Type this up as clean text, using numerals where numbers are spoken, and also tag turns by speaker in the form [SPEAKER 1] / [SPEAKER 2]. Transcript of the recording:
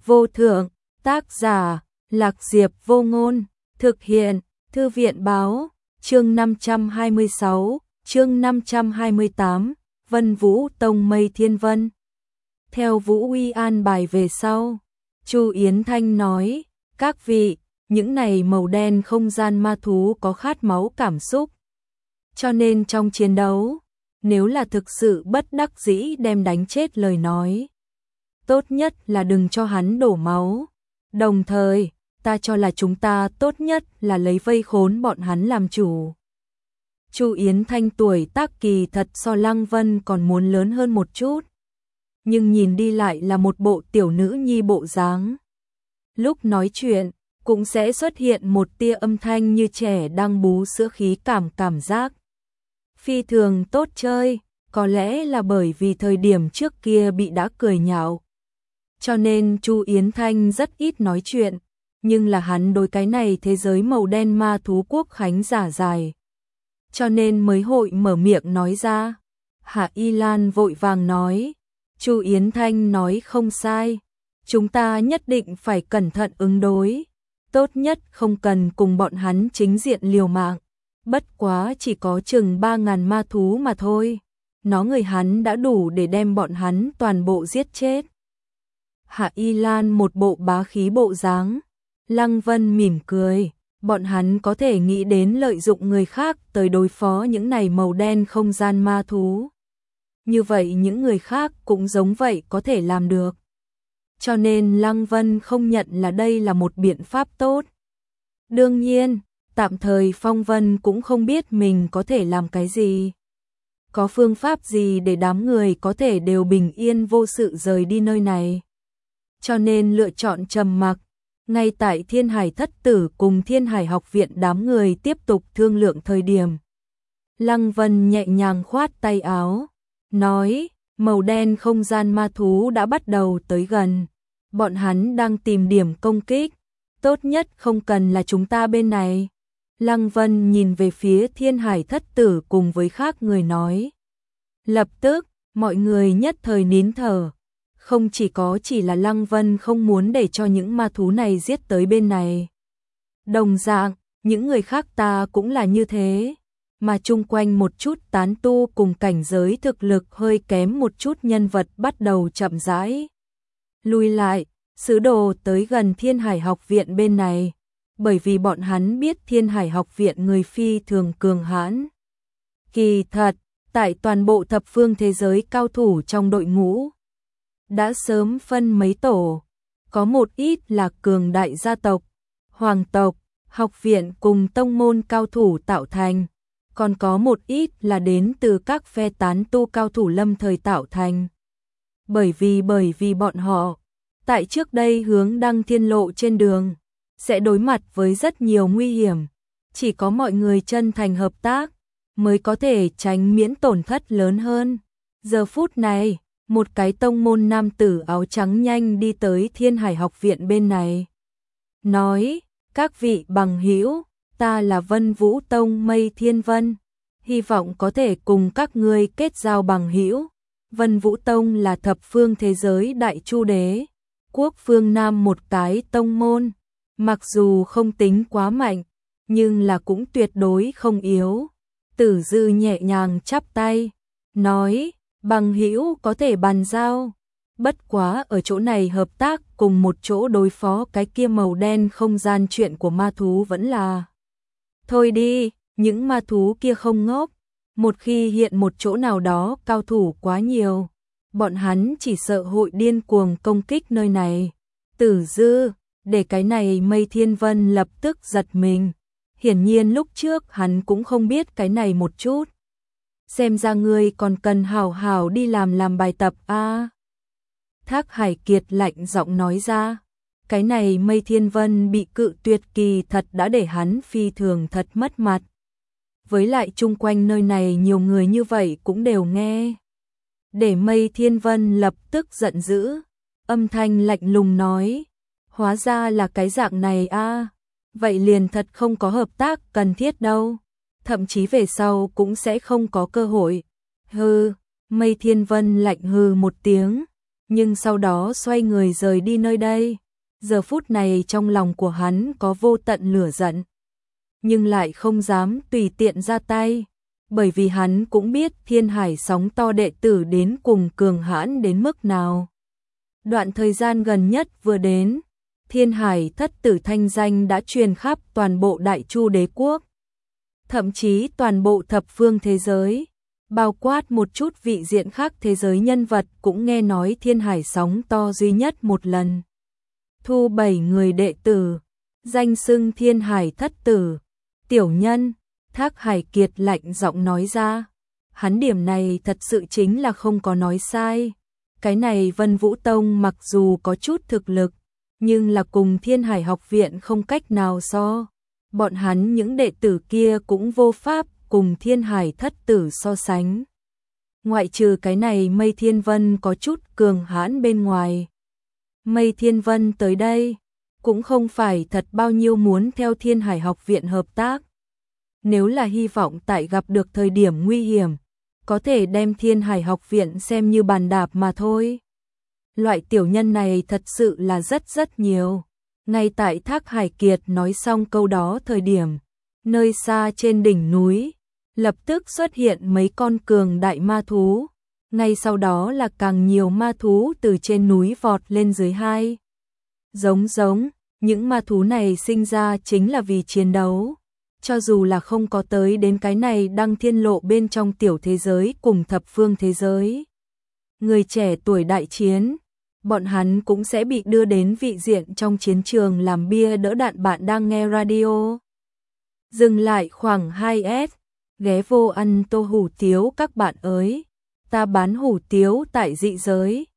[SPEAKER 1] vô thượng, tác giả, Lạc Diệp Vô Ngôn, thực hiện, Thư viện báo, chương 526, chương 528, Vân Vũ Tông Mây Thiên Vân. Theo Vũ Uy an bài về sau, Chu Yến Thanh nói, các vị, những này màu đen không gian ma thú có khát máu cảm xúc. Cho nên trong chiến đấu, nếu là thực sự bất đắc dĩ đem đánh chết lời nói, tốt nhất là đừng cho hắn đổ máu. Đồng thời, ta cho là chúng ta tốt nhất là lấy vây khốn bọn hắn làm chủ. Chu Yến Thanh tuổi tác kỳ thật so Lăng Vân còn muốn lớn hơn một chút, nhưng nhìn đi lại là một bộ tiểu nữ nhi bộ dáng. Lúc nói chuyện, cũng sẽ xuất hiện một tia âm thanh như trẻ đang bú sữa khí cảm giác. Phi thường tốt chơi, có lẽ là bởi vì thời điểm trước kia bị đã cười nhạo. Cho nên Chu Yến Thanh rất ít nói chuyện, nhưng là hắn đối cái này thế giới màu đen ma thú quốc khánh giả dài. Cho nên mới hội mở miệng nói ra. Hạ Y Lan vội vàng nói, Chu Yến Thanh nói không sai, chúng ta nhất định phải cẩn thận ứng đối, tốt nhất không cần cùng bọn hắn chính diện liều mạng, bất quá chỉ có chừng 3.000 ma thú mà thôi, nó người hắn đã đủ để đem bọn hắn toàn bộ giết chết. Hạ Y Lan một bộ bá khí bộ dáng, Lăng Vân mỉm cười, bọn hắn có thể nghĩ đến lợi dụng người khác tới đối phó những này màu đen không gian ma thú. Như vậy những người khác cũng giống vậy có thể làm được. Cho nên Lăng Vân không nhận là đây là một biện pháp tốt. Đương nhiên, tạm thời Phong Vân cũng không biết mình có thể làm cái gì. Có phương pháp gì để đám người có thể đều bình yên vô sự rời đi nơi này. Cho nên lựa chọn trầm mặc. Ngay tại Thiên Hải Thất Tử cùng Thiên Hải Học Viện đám người tiếp tục thương lượng thời điểm, Lăng Vân nhẹ nhàng khoát tay áo, nói, màu đen không gian ma thú đã bắt đầu tới gần, bọn hắn đang tìm điểm công kích, tốt nhất không cần là chúng ta bên này. Lăng Vân nhìn về phía Thiên Hải Thất Tử cùng với khác người nói. Lập tức, mọi người nhất thời nín thở. Không chỉ là Lăng Vân không muốn để cho những ma thú này giết tới bên này. Đồng dạng, những người khác ta cũng là như thế, mà chung quanh một chút tán tu cùng cảnh giới thực lực hơi kém một chút nhân vật bắt đầu chậm rãi lui lại, sứ đồ tới gần Thiên Hải Học Viện bên này, bởi vì bọn hắn biết Thiên Hải Học Viện người phi thường cường hãn. Kỳ thật, tại toàn bộ thập phương thế giới cao thủ trong đội ngũ, đã sớm phân mấy tổ, có một ít là cường đại gia tộc, hoàng tộc, học viện cùng tông môn cao thủ tạo thành, còn có một ít là đến từ các phe tán tu cao thủ lâm thời tạo thành. Bởi vì bọn họ, tại trước đây hướng Đăng Thiên Lộ trên đường, sẽ đối mặt với rất nhiều nguy hiểm, chỉ có mọi người chân thành hợp tác, mới có thể tránh miễn tổn thất lớn hơn. Giờ phút này, một cái tông môn nam tử áo trắng nhanh đi tới Thiên Hải Học Viện bên này. Nói, các vị bằng hữu, ta là Vân Vũ Tông Mây Thiên Vân, hy vọng có thể cùng các ngươi kết giao bằng hữu. Vân Vũ Tông là thập phương thế giới đại chu đế, quốc phương Nam một cái tông môn, mặc dù không tính quá mạnh, nhưng là cũng tuyệt đối không yếu. Tử Dư nhẹ nhàng chắp tay, nói, bằng hữu có thể bàn giao, bất quá ở chỗ này hợp tác cùng một chỗ đối phó cái kia màu đen không gian chuyện của ma thú vẫn là. Thôi đi, những ma thú kia không ngốc, một khi hiện một chỗ nào đó cao thủ quá nhiều, bọn hắn chỉ sợ hội điên cuồng công kích nơi này. Tử Dư, để cái này Mây Thiên Vân lập tức giật mình, hiển nhiên lúc trước hắn cũng không biết cái này một chút. Xem ra ngươi còn cần hảo hảo đi làm bài tập a. Thác Hải Kiệt lạnh giọng nói ra, cái này Mây Thiên Vân bị cự tuyệt kỳ thật đã để hắn phi thường thật mất mặt. Với lại chung quanh nơi này nhiều người như vậy cũng đều nghe. Để Mây Thiên Vân lập tức giận dữ, âm thanh lạnh lùng nói, hóa ra là cái dạng này a, vậy liền thật không có hợp tác cần thiết đâu. Thậm chí về sau cũng sẽ không có cơ hội. Hừ, Mây Thiên Vân lạnh hừ một tiếng, nhưng sau đó xoay người rời đi nơi đây. Giờ phút này trong lòng của hắn có vô tận lửa giận, nhưng lại không dám tùy tiện ra tay, bởi vì hắn cũng biết Thiên Hải sóng to đệ tử đến cùng cường hãn đến mức nào. Đoạn thời gian gần nhất vừa đến, Thiên Hải thất tử thanh danh đã truyền khắp toàn bộ Đại Chu đế quốc, thậm chí toàn bộ thập phương thế giới, bao quát một chút vị diện khác thế giới nhân vật cũng nghe nói Thiên Hải sóng to duy nhất một lần thu 7 người đệ tử, danh xưng Thiên Hải thất tử. Tiểu nhân, Thác Hải Kiệt lạnh giọng nói ra, hắn điểm này thật sự chính là không có nói sai. Cái này Vân Vũ Tông mặc dù có chút thực lực, nhưng là cùng Thiên Hải học viện không cách nào so. Bọn hắn những đệ tử kia cũng vô pháp cùng Thiên Hải thất tử so sánh. Ngoại trừ cái này Mây Thiên Vân có chút cường hãn bên ngoài. Mây Thiên Vân tới đây, cũng không phải thật bao nhiêu muốn theo Thiên Hải học viện hợp tác. Nếu là hy vọng tại gặp được thời điểm nguy hiểm, có thể đem Thiên Hải học viện xem như bàn đạp mà thôi. Loại tiểu nhân này thật sự là rất nhiều. Ngay tại Thác Hải Kiệt nói xong câu đó thời điểm, nơi xa trên đỉnh núi, lập tức xuất hiện mấy con cường đại ma thú. Ngay sau đó là càng nhiều ma thú từ trên núi vọt lên dưới hai. Giống, những ma thú này sinh ra chính là vì chiến đấu. Cho dù là không có tới đến cái này đăng thiên lộ bên trong tiểu thế giới cùng thập phương thế giới. Người trẻ tuổi đại chiến, bọn hắn cũng sẽ bị đưa đến vị diện trong chiến trường làm bia đỡ đạn. Bạn đang nghe radio. Dừng lại khoảng 2S, ghé vô ăn tô hủ tiếu các bạn ơi. Ta bán hủ tiếu tại dị giới.